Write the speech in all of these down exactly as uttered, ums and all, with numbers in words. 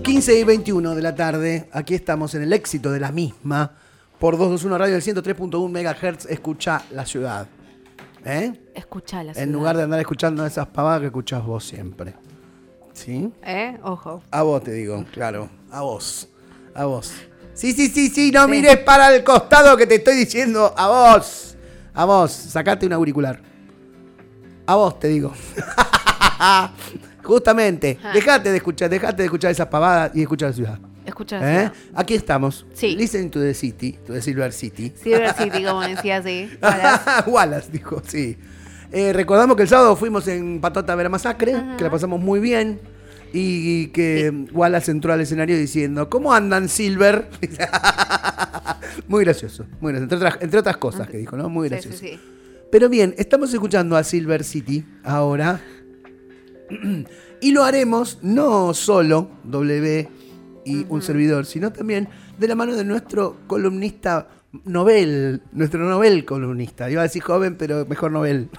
quince y veintiuno de la tarde, aquí estamos en el éxito de la misma, por doscientos veintiuno Radio del ciento tres punto uno megahertz, escucha la ciudad. ¿Eh? Escucha la ciudad. En lugar de andar escuchando esas pavadas que escuchás vos siempre. ¿Sí? ¿Eh? Ojo. A vos te digo, claro, a vos, a vos. Sí, sí, sí, sí, no sí. mires para el costado que te estoy diciendo, a vos, a vos, sacate un auricular. A vos te digo. Justamente, ah. dejate de escuchar, dejate de escuchar esas pavadas y escucha la ciudad. Escucha la ¿Eh? Aquí estamos. Sí. Listen to the city, to the Silver City. Silver City, como decía, sí. Wallace, Wallace dijo, sí. Eh, recordamos que el sábado fuimos en Patota a ver a Masacre, uh-huh. que la pasamos muy bien. Y que sí. Wallace entró al escenario diciendo, ¿cómo andan, Silver? Muy gracioso, muy gracioso. Entre otras, entre otras cosas que dijo, ¿no? Muy gracioso. Sí, sí, sí. Pero bien, estamos escuchando a Silver City ahora. Y lo haremos no solo W y uh-huh. un servidor, sino también de la mano de nuestro columnista novel, nuestro novel columnista. Iba a decir joven, pero mejor novel.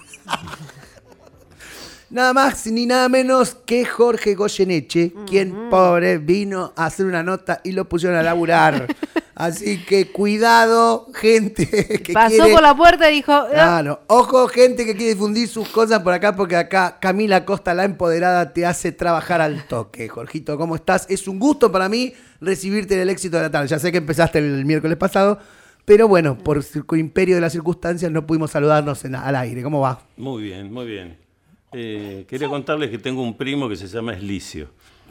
Nada más ni nada menos que Jorge Goyeneche, uh-huh. quien, pobre, vino a hacer una nota y lo pusieron a laburar. Así que cuidado, gente que Pasó quiere... por la puerta y dijo... Claro, ojo, gente que quiere difundir sus cosas por acá, porque acá Camila Costa, la empoderada, te hace trabajar al toque. Jorgito, ¿cómo estás? Es un gusto para mí recibirte en el éxito de la tarde. Ya sé que empezaste el miércoles pasado, pero bueno, por imperio de las circunstancias no pudimos saludarnos en, al aire. ¿Cómo va? Muy bien, muy bien. Eh, quería contarles que tengo un primo que se llama Eslicio.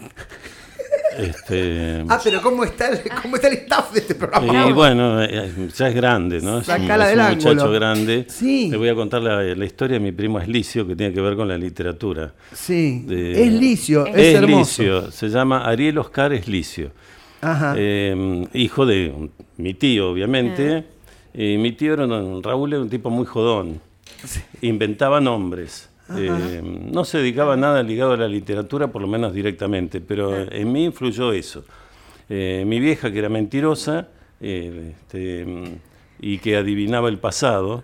Este, ah, pero ¿cómo está, el, ¿cómo está el staff de este programa? Y bueno, ya es grande, ¿no? Es un, es un muchacho grande. Sí. Le voy a contar la, la historia de mi primo Eslicio, que tiene que ver con la literatura. Sí, de, Eslicio, es, es hermoso. Eslicio, se llama Ariel Oscar Eslicio. Ajá. Eh, hijo de mi tío, obviamente. Eh, mi tío era un, Raúl era un tipo muy jodón. Sí. Inventaba nombres. Eh, no se dedicaba a nada ligado a la literatura, por lo menos directamente, pero en mí influyó eso. Eh, mi vieja, que era mentirosa eh, este, y que adivinaba el pasado,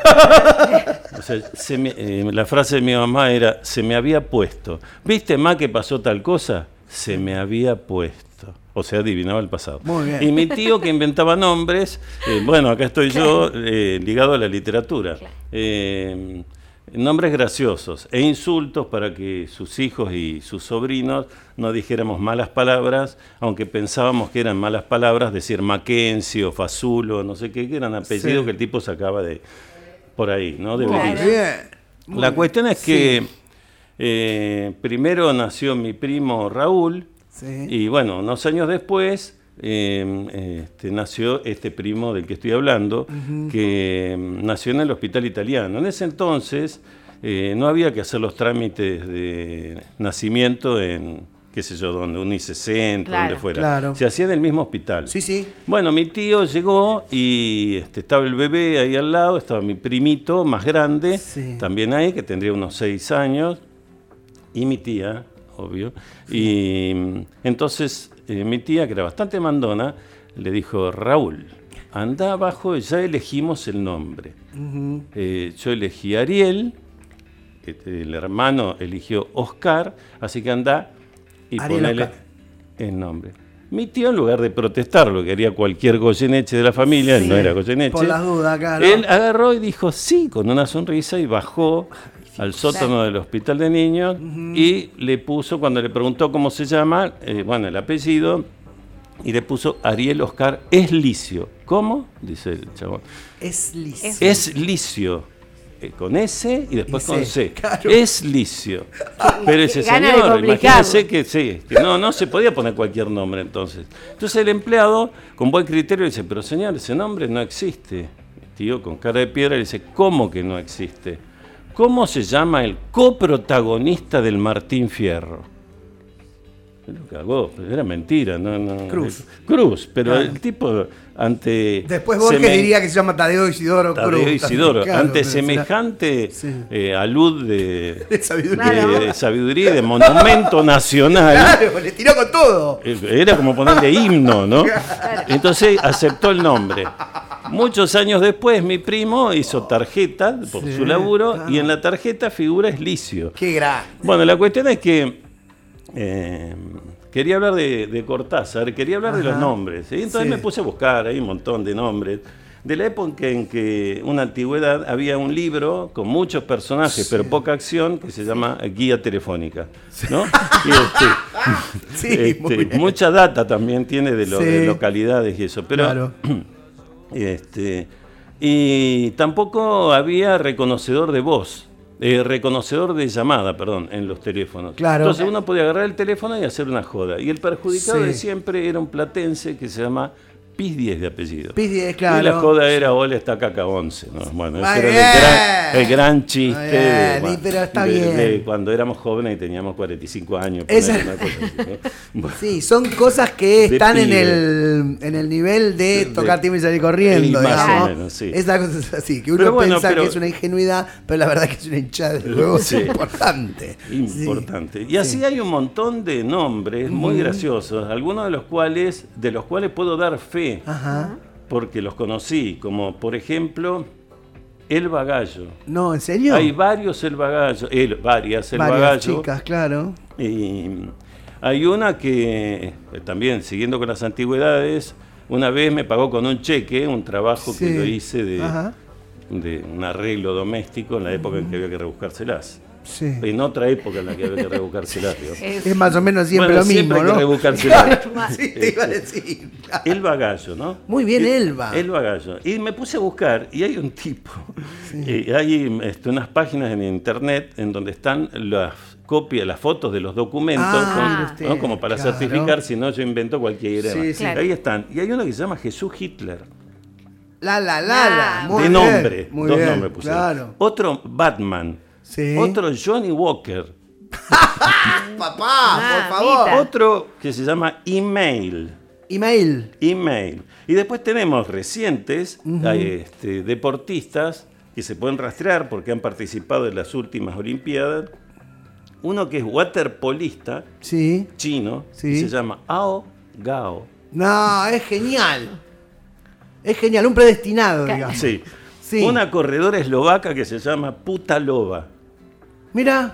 o sea, se me, eh, la frase de mi mamá era, se me había puesto. ¿Viste, ma, que pasó tal cosa? Se me había puesto. O sea, adivinaba el pasado. Muy bien. Y mi tío, que inventaba nombres, eh, bueno, acá estoy yo, eh, ligado a la literatura. Eh, Nombres graciosos e insultos para que sus hijos y sus sobrinos no dijéramos malas palabras, aunque pensábamos que eran malas palabras, decir Mackenzie o Fasulo, no sé qué, que eran apellidos sí. que el tipo sacaba de por ahí, ¿no? De Muy Belice. bien. Muy La cuestión es que sí. eh, primero nació mi primo Raúl sí. y bueno, unos años después... Eh, este, nació este primo del que estoy hablando, uh-huh. que um, nació en el hospital italiano. En ese entonces eh, no había que hacer los trámites de nacimiento en, qué sé yo, donde Unicentro, claro, donde fuera. Claro. Se hacía en el mismo hospital. Sí, sí. Bueno, mi tío llegó y este, estaba el bebé ahí al lado, estaba mi primito más grande, sí. también ahí, que tendría unos seis años, y mi tía, obvio. Sí. Y entonces... Eh, mi tía, que era bastante mandona, le dijo, Raúl, anda abajo, ya elegimos el nombre. Uh-huh. Eh, yo elegí Ariel, el hermano eligió Oscar, así que anda y Ariel ponele Oscar. El nombre. Mi tío, en lugar de protestar, lo que haría cualquier Goyeneche de la familia, sí, él no era Goyeneche, por las dudas, claro. Él agarró y dijo sí, con una sonrisa, y bajó al sótano del hospital de niños uh-huh. y le puso, cuando le preguntó cómo se llama, eh, bueno, el apellido, y le puso Ariel Oscar Eslicio. ¿Cómo? Dice el chabón. Eslicio. Eslicio. Eh, con S y después y con C. C. Claro. Eslicio. Pero ese señor, imagínense que sí, que no, no se podía poner cualquier nombre entonces. Entonces el empleado, con buen criterio, dice, pero señor, ese nombre no existe. El tío, con cara de piedra, le dice, ¿cómo que no existe? ¿Cómo se llama el coprotagonista del Martín Fierro? Lo cagó, pero era mentira, no, no. Cruz. Cruz, pero claro. el tipo ante... Después Borges me... diría que se llama Tadeo Isidoro Tadeo Cruz. Isidoro, claro, ante semejante será... sí. eh, alud de, de, sabiduría. De, de sabiduría, de monumento nacional. Claro, le tiró con todo. Era como ponerle himno, ¿no? Claro. Entonces aceptó el nombre. Muchos años después, mi primo hizo tarjeta por sí, su laburo, claro. y en la tarjeta figura Eslicio. Qué grande. Bueno, la cuestión es que, eh, quería hablar de, de Cortázar, quería hablar Ajá. de los nombres. Y entonces Sí. me puse a buscar, hay un montón de nombres. De la época en que una antigüedad había un libro con muchos personajes, Sí. pero poca acción, que se llama Guía Telefónica, ¿no? Y este, Sí, este, muy bien. mucha data también tiene de, lo- Sí. de localidades y eso, pero Claro. este, y tampoco había reconocedor de voz, eh, reconocedor de llamada, perdón, en los teléfonos. Claro. Entonces uno podía agarrar el teléfono y hacer una joda. Y el perjudicado Sí. de siempre era un platense que se llama Piz diez de apellido. Piz diez, Y claro. la joda era Hola está Caca once, ¿no? Bueno, ese Muy era el bien. gran, el gran chiste Muy de, bien, bueno, pero está de- bien. de cuando éramos jóvenes y teníamos cuarenta y cinco años. Esa- ponele una cosa así, ¿no? Bueno. Sí, son cosas que De están en pibe. el, en el nivel de De- tocar timbre y salir corriendo, y más digamos. o menos, sí. Esa cosa es así, que uno Pero bueno, piensa pero- que es una ingenuidad, pero la verdad es que es una hinchada de huevos Sí. importante. Importante. Y así hay un montón de nombres muy graciosos, algunos de los cuales, de los cuales puedo dar fe, Ajá. porque los conocí, como por ejemplo El Bagallo. No, ¿en serio? Hay varios El Bagallo, el, varias El Varias Bagallo. chicas, claro. Y hay una que eh, también, siguiendo con las antigüedades, una vez me pagó con un cheque un trabajo Sí. que yo hice de, Ajá. de un arreglo doméstico en la época en que había que rebuscárselas. Sí. En otra época en la que había que rebuscárselas. digo. Es- Es más o menos siempre Bueno, lo mismo, siempre hay que ¿no? rebuscárselas. Claro, sí, te iba a decir. Elba Gallo, ¿no? Muy bien, Y- Elba. Elba Gallo. Y me puse a buscar y hay un tipo, eh, hay este, unas páginas en internet en donde están las copias, las fotos de los documentos, Ah, con- mire usted, ¿no? Como para claro. certificar, si no yo invento cualquiera. Sí, sí. Claro. Ahí están. Y hay uno que se llama Jesús Hitler. La, la, la, la. Ah, Muy de bien, nombre. muy dos bien, nombres pusieron. Claro. Otro Batman. Sí. Otro Johnny Walker. Papá, Ah, por favor. Mita. Otro que se llama Email. Email. Email. Y después tenemos recientes hay, este, deportistas que se pueden rastrear porque han participado en las últimas Olimpiadas. Uno que es waterpolista Sí. chino, Sí. y se llama Ao Gao. No, es genial. Es genial, un predestinado, Ca- digamos. Sí. Sí. Una corredora eslovaca que se llama Puta Loba. Mira,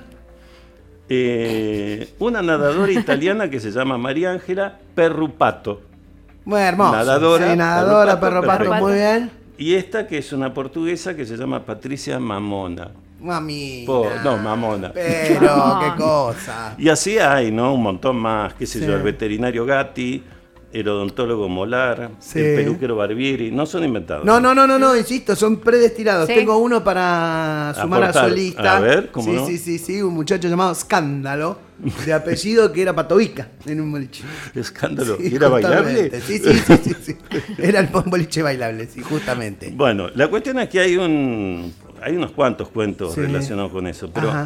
Eh, una nadadora italiana que se llama María Ángela Perrupato. muy hermoso. Nadadora, Sí, nadadora, perro perro pato, pato, muy bien. Y esta que es una portuguesa que se llama Patricia Mamona. Mami. Po- no, Mamona. Pero, Mamón. qué cosa. Y así hay, ¿no? Un montón más, qué sé Sí. yo, el veterinario Gatti, el odontólogo Molar, Sí. el peluquero Barbieri, no son inventados. No, no, no, no, no, insisto, son predestinados. Sí. Tengo uno para sumar a Aportar. su lista. A ver, ¿cómo sí, no? sí, sí, sí, un muchacho llamado Escándalo, de apellido que era Patovica en un boliche. Escándalo. Sí, ¿Y ¿Era bailable? justamente. Sí, sí, sí, sí, sí. Era el boliche bailable, sí, justamente. Bueno, la cuestión es que hay un hay unos cuantos cuentos Sí. relacionados con eso, pero Ajá.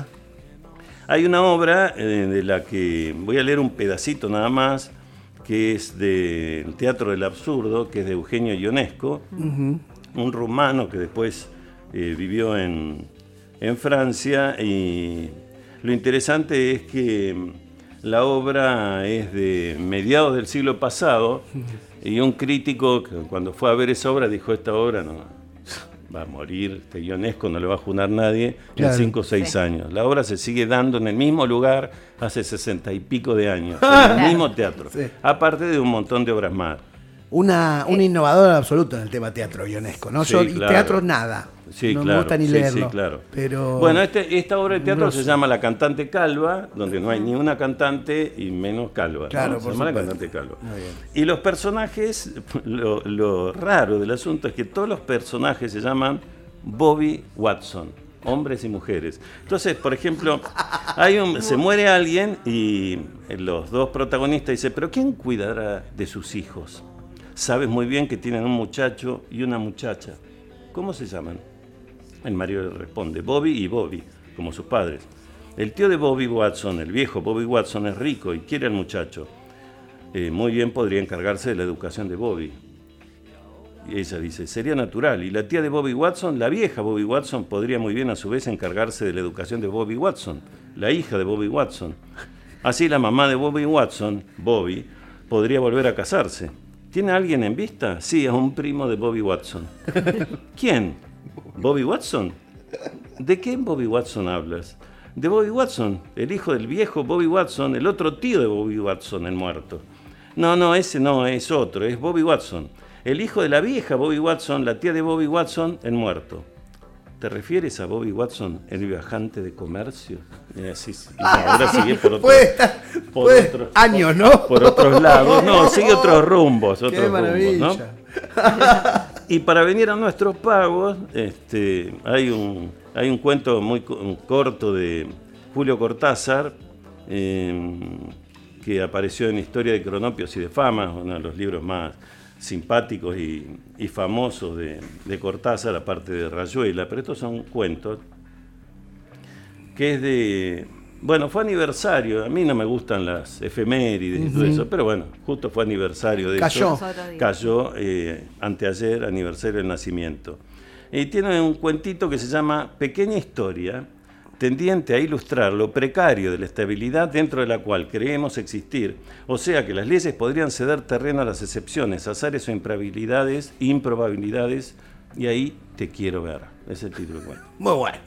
hay una obra eh, de la que voy a leer un pedacito nada más, que es del Teatro del Absurdo, que es de Eugenio Ionesco, un rumano que después eh, vivió en, en Francia. Y lo interesante es que la obra es de mediados del siglo pasado, y un crítico que cuando fue a ver esa obra dijo: esta obra no va a morir, este Ionesco no le va a junar nadie Claro. en cinco o seis Sí. años. La obra se sigue dando en el mismo lugar hace sesenta y pico de años, en el mismo teatro, Sí. aparte de un montón de obras más. Una, un innovador absoluto en el tema teatro Ionesco, ¿no? Sí, Yo, y claro. teatro nada. Sí, no claro. me gusta ni sí, leerlo. sí, claro. Pero. Bueno, este, esta obra de teatro Grosso. se llama La Cantante Calva, donde no hay ni una cantante y menos calva, ¿no? Claro, Se por llama La supuesto. Cantante Calva. Muy bien. Y los personajes, lo, lo raro del asunto es que todos los personajes se llaman Bobby Watson, hombres y mujeres. Entonces, por ejemplo, hay un, se muere alguien y los dos protagonistas dicen: ¿pero quién cuidará de sus hijos? Sabes muy bien que tienen un muchacho y una muchacha. ¿Cómo se llaman? El marido le responde: Bobby y Bobby, como sus padres. El tío de Bobby Watson, el viejo Bobby Watson, es rico y quiere al muchacho. Eh, muy bien podría encargarse de la educación de Bobby. Y ella dice: sería natural. Y la tía de Bobby Watson, la vieja Bobby Watson, podría muy bien a su vez encargarse de la educación de Bobby Watson, la hija de Bobby Watson. Así la mamá de Bobby Watson, Bobby, podría volver a casarse. ¿Tiene alguien en vista? Sí, es un primo de Bobby Watson. ¿Quién? ¿Bobby Watson? ¿De qué Bobby Watson hablas? de Bobby Watson, el hijo del viejo Bobby Watson, el otro tío de Bobby Watson, el muerto. No, no, ese no, es otro, es Bobby Watson. El hijo de la vieja Bobby Watson, la tía de Bobby Watson, el muerto. ¿Te refieres a Bobby Watson, el viajante de comercio? Y así, y ahora sigue por otros, Puede estar- por puede- otros- años, ¿no? por otros lados. No, sigue otros rumbos, otros Qué rumbos, maravilla. ¿no? Y para venir a nuestros pagos, este, hay un hay un cuento muy co- un corto de Julio Cortázar, eh, que apareció en Historia de Cronopios y de Fama, uno de los libros más simpáticos y, y famosos de, de Cortázar, aparte de Rayuela, pero estos son cuentos, que es de... Bueno, fue aniversario, a mí no me gustan las efemérides y todo eso, pero bueno, justo fue aniversario de Cayó. eso. Otro día. Cayó eh, anteayer, aniversario del nacimiento. Y tiene un cuentito que se llama Pequeña Historia, tendiente a ilustrar lo precario de la estabilidad dentro de la cual creemos existir, o sea que las leyes podrían ceder terreno a las excepciones, azares o improbabilidades, improbabilidades, y ahí te quiero ver. Ese es el título del cuento. Muy bueno.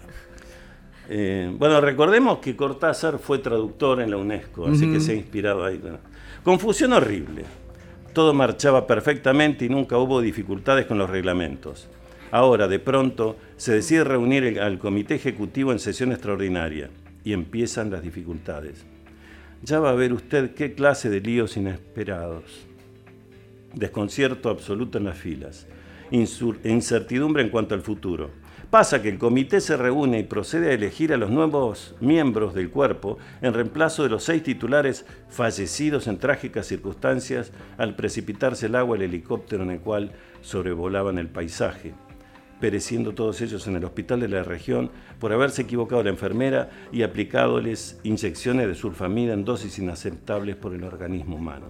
Eh, bueno, recordemos que Cortázar fue traductor en la UNESCO, así que se ha inspirado ahí. Bueno. Confusión horrible. Todo marchaba perfectamente y nunca hubo dificultades con los reglamentos. Ahora, de pronto, se decide reunir el- al comité ejecutivo en sesión extraordinaria y empiezan las dificultades. Ya va a ver usted qué clase de líos inesperados. Desconcierto absoluto en las filas. Insur- incertidumbre en cuanto al futuro. Pasa que el comité se reúne y procede a elegir a los nuevos miembros del cuerpo en reemplazo de los seis titulares fallecidos en trágicas circunstancias al precipitarse el agua el helicóptero en el cual sobrevolaban el paisaje, pereciendo todos ellos en el hospital de la región por haberse equivocado la enfermera y aplicándoles inyecciones de sulfamida en dosis inaceptables por el organismo humano.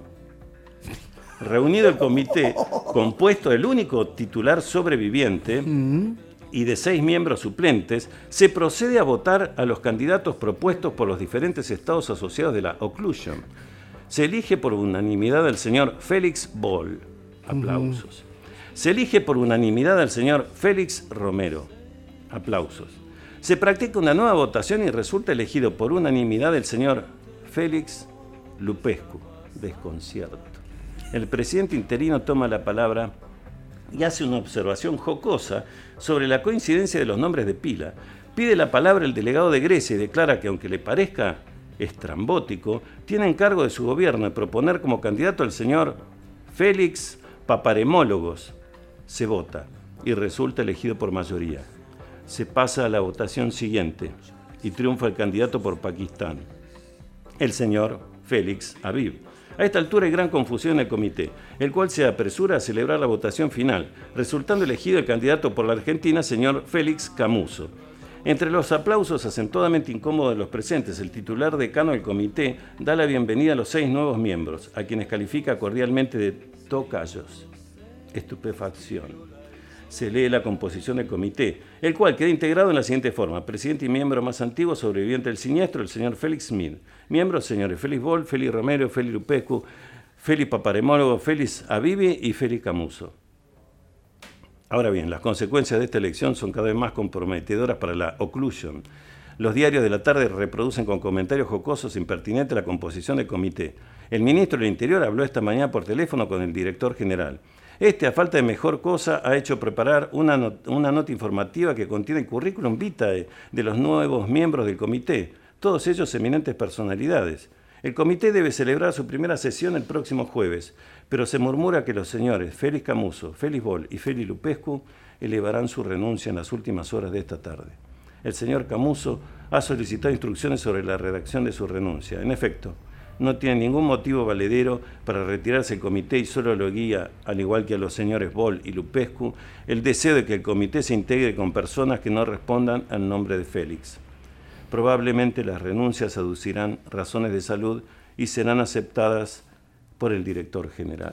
Reunido el comité, compuesto del único titular sobreviviente y de seis miembros suplentes, se procede a votar a los candidatos propuestos por los diferentes estados asociados de la oclusión. Se elige por unanimidad al señor Félix Boll. Aplausos. Se elige por unanimidad al señor Félix Romero. Aplausos. Se practica una nueva votación y resulta elegido por unanimidad el señor Félix Lupescu. Desconcierto. El presidente interino toma la palabra y hace una observación jocosa sobre la coincidencia de los nombres de pila. Pide la palabra el delegado de Grecia y declara que, aunque le parezca estrambótico, tiene encargo de su gobierno de proponer como candidato al señor Félix Paparemólogos. Se vota y resulta elegido por mayoría. Se pasa a la votación siguiente y triunfa el candidato por Pakistán, el señor Félix Habib. A esta altura hay gran confusión en el comité, el cual se apresura a celebrar la votación final, resultando elegido el candidato por la Argentina, señor Félix Camuso. Entre los aplausos acentuadamente incómodos de los presentes, el titular decano del comité da la bienvenida a los seis nuevos miembros, a quienes califica cordialmente de tocayos. Estupefacción. Se lee la composición del comité, el cual queda integrado en la siguiente forma: presidente y miembro más antiguo sobreviviente del siniestro, el señor Félix Smith. Miembros, señores Félix Boll, Félix Romero, Félix Lupescu, Félix Paparemólogo, Félix Abibi y Félix Camuso. Ahora bien, las consecuencias de esta elección son cada vez más comprometedoras para la oclusión. Los diarios de la tarde reproducen con comentarios jocosos e impertinentes la composición del comité. El ministro del Interior habló esta mañana por teléfono con el director general. Este, a falta de mejor cosa, ha hecho preparar una, not- una nota informativa que contiene el currículum vitae de los nuevos miembros del comité, todos ellos eminentes personalidades. El comité debe celebrar su primera sesión el próximo jueves, pero se murmura que los señores Félix Camuso, Félix Boll y Félix Lupescu elevarán su renuncia en las últimas horas de esta tarde. El señor Camuso ha solicitado instrucciones sobre la redacción de su renuncia. En efecto, no tiene ningún motivo valedero para retirarse del comité y solo lo guía, al igual que a los señores Boll y Lupescu, el deseo de que el comité se integre con personas que no respondan al nombre de Félix. Probablemente las renuncias aducirán razones de salud y serán aceptadas por el director general.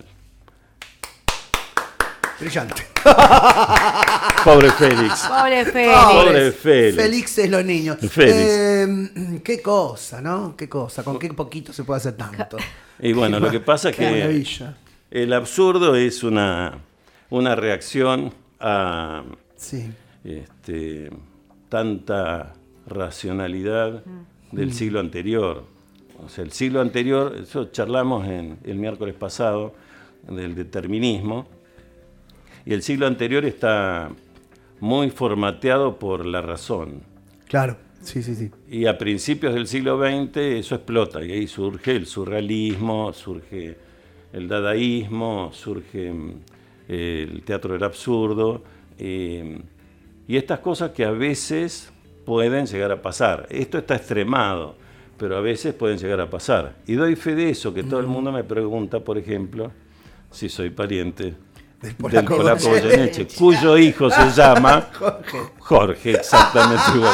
Brillante. Pobre Félix. Pobre Félix. Pobre Félix. Felices los niños. Félix. Eh, qué cosa, ¿no? Qué cosa. Con qué poquito se puede hacer tanto. Y bueno, lo que pasa es Qué que maravilla. el absurdo es una, una reacción a Sí. este, tanta racionalidad del siglo anterior. O sea, el siglo anterior, eso charlamos en, el miércoles pasado, del determinismo, y el siglo anterior está muy formateado por la razón. Claro, sí, sí, sí. Y a principios del siglo veinte eso explota, y ahí surge el surrealismo, surge el dadaísmo, surge eh, el teatro del absurdo, eh, y estas cosas que a veces pueden llegar a pasar. Esto está extremado, pero a veces pueden llegar a pasar. Y doy fe de eso, que todo el mundo me pregunta, por ejemplo, si soy pariente Del del polaco polaco Goyeneche. Goyeneche, cuyo hijo se llama Jorge. Jorge, exactamente igual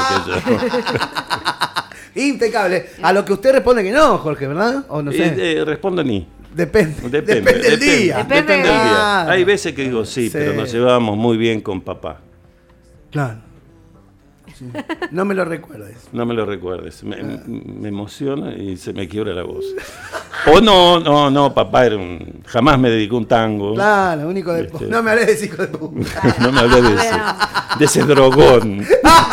que yo. Impecable. A lo que usted responde que no, Jorge, ¿verdad? O no sé. Eh, eh, respondo ni. Depende. Depende, Depende del depende, día. Depende depende del día. Claro. Hay veces que digo sí, Sí. pero nos llevábamos muy bien con papá. Claro. Sí. No me lo recuerdes. No me lo recuerdes. Me, me emociona y se me quiebra la voz. O no, no, no, papá era un, jamás me dedicó un tango. Claro, único de Este. No me hables de hijo de puta. No me hablé de ese, de ese drogón.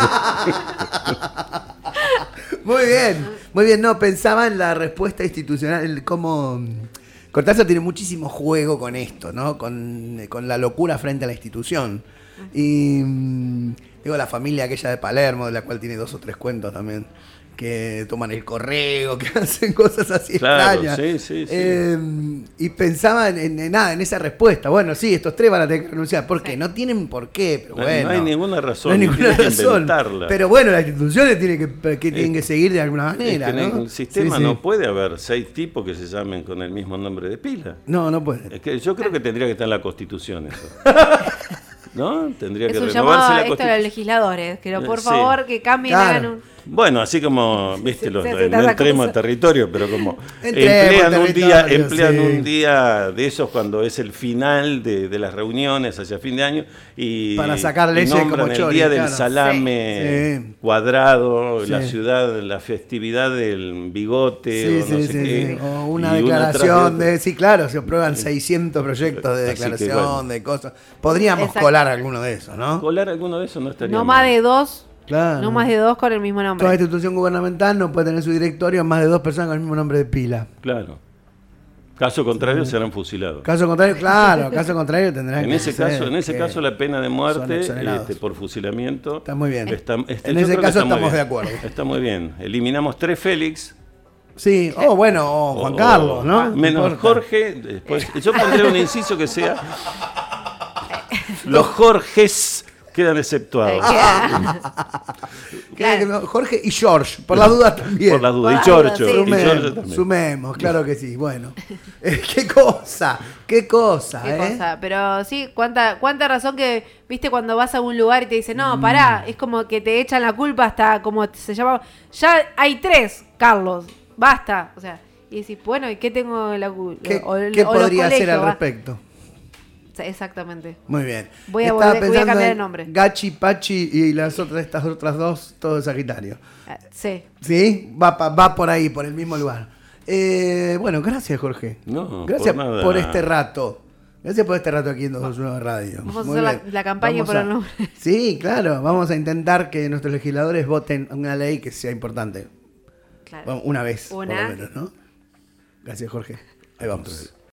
Muy bien, muy bien. No, pensaba en la respuesta institucional, el cómo Cortázar tiene muchísimo juego con esto, ¿no? Con, con la locura frente a la institución. Y mm, digo, la familia aquella de Palermo, de la cual tiene dos o tres cuentos también, que toman el correo, que hacen cosas así Claro, extrañas. sí, sí, sí. Eh, y pensaba en, en- en nada, en esa respuesta. Bueno, sí, estos tres van a tener que renunciar. ¿Por qué? No tienen por qué, pero No, bueno. no hay ninguna razón. No hay ninguna tienes que razón. inventarla. Pero bueno, las instituciones tienen que, que, tienen que seguir de alguna Es manera, que en ¿no? el sistema Sí, sí. no puede haber seis tipos que se llamen con el mismo nombre de pila. No, no puede. Es que yo creo que tendría que estar en la Constitución eso. ¿No? Tendría Es que un renovarse llamado a la esto a los Constitución. legisladores, que no, por Sí. favor que cambien, Claro. hagan un... Bueno, así como, viste, los, se no hace tanta entremos a cosa. territorio, pero como Entremos emplean a un día, territorio, emplean sí. un día de esos cuando es el final de, de las reuniones hacia fin de año y Para sacar y leyes nombran como el Chori, día del claro. salame Sí. cuadrado, la Sí. ciudad, la festividad del bigote, Sí, o no sí, sé sí, qué. sí. O una y declaración tras de... Sí, claro, se aprueban seiscientos proyectos de Así que, declaración, bueno. de cosas. Podríamos Exacto. colar alguno de esos, ¿no? Colar alguno de esos no estaría No mal. más de dos, Claro. no más de dos con el mismo nombre. Toda institución gubernamental no puede tener su directorio más de dos personas con el mismo nombre de pila. Claro. Caso contrario serán fusilados. Caso contrario, claro, caso contrario tendrán En que ese ser caso, en ese que caso la pena de son muerte exonerados. este, por fusilamiento Está muy bien. está- este, En yo ese creo que caso está muy estamos bien. de acuerdo. Está muy bien. Eliminamos tres Félix. Sí, o bueno, o Juan o- Carlos, ¿no? No Menos importa. Jorge. Después, yo pondré un inciso que sea. Los Jorges quedan exceptuados. Eh, Creo que no, Jorge y George, por las dudas también. Por las dudas. Y Por las Chorcho. dudas, sí. y Giorgio Sumemos, también. sumemos, claro que sí. Bueno, Eh, qué cosa, qué cosa, Qué ¿eh? cosa, pero sí, cuánta, cuánta razón que, viste, cuando vas a un lugar y te dicen, no, pará, es como que te echan la culpa hasta como se llama, ya hay tres, Carlos, basta, o sea, y decís, bueno, ¿y qué tengo la culpa? ¿Qué, O el- qué o los podría hacer colegios, al va. respecto? Exactamente. Muy bien. Voy a Estaba volver- voy a pensando cambiar en el nombre. Gachi, Pachi y las otras, estas otras dos, todo de Sagitario. Ah, Sí. ¿Sí? Va, pa- va por ahí, por el mismo lugar. Eh, bueno, gracias, Jorge. No, gracias por por, nada. este rato. Gracias por este rato aquí en doscientos veintiuno Radio. Vamos a Muy hacer la- bien. la campaña Vamos por a- el nombre. Sí, claro. Vamos a intentar que nuestros legisladores voten una ley que sea importante. Claro. Bueno, una vez, por Una. lo menos, ¿no? Gracias, Jorge. Ahí vamos.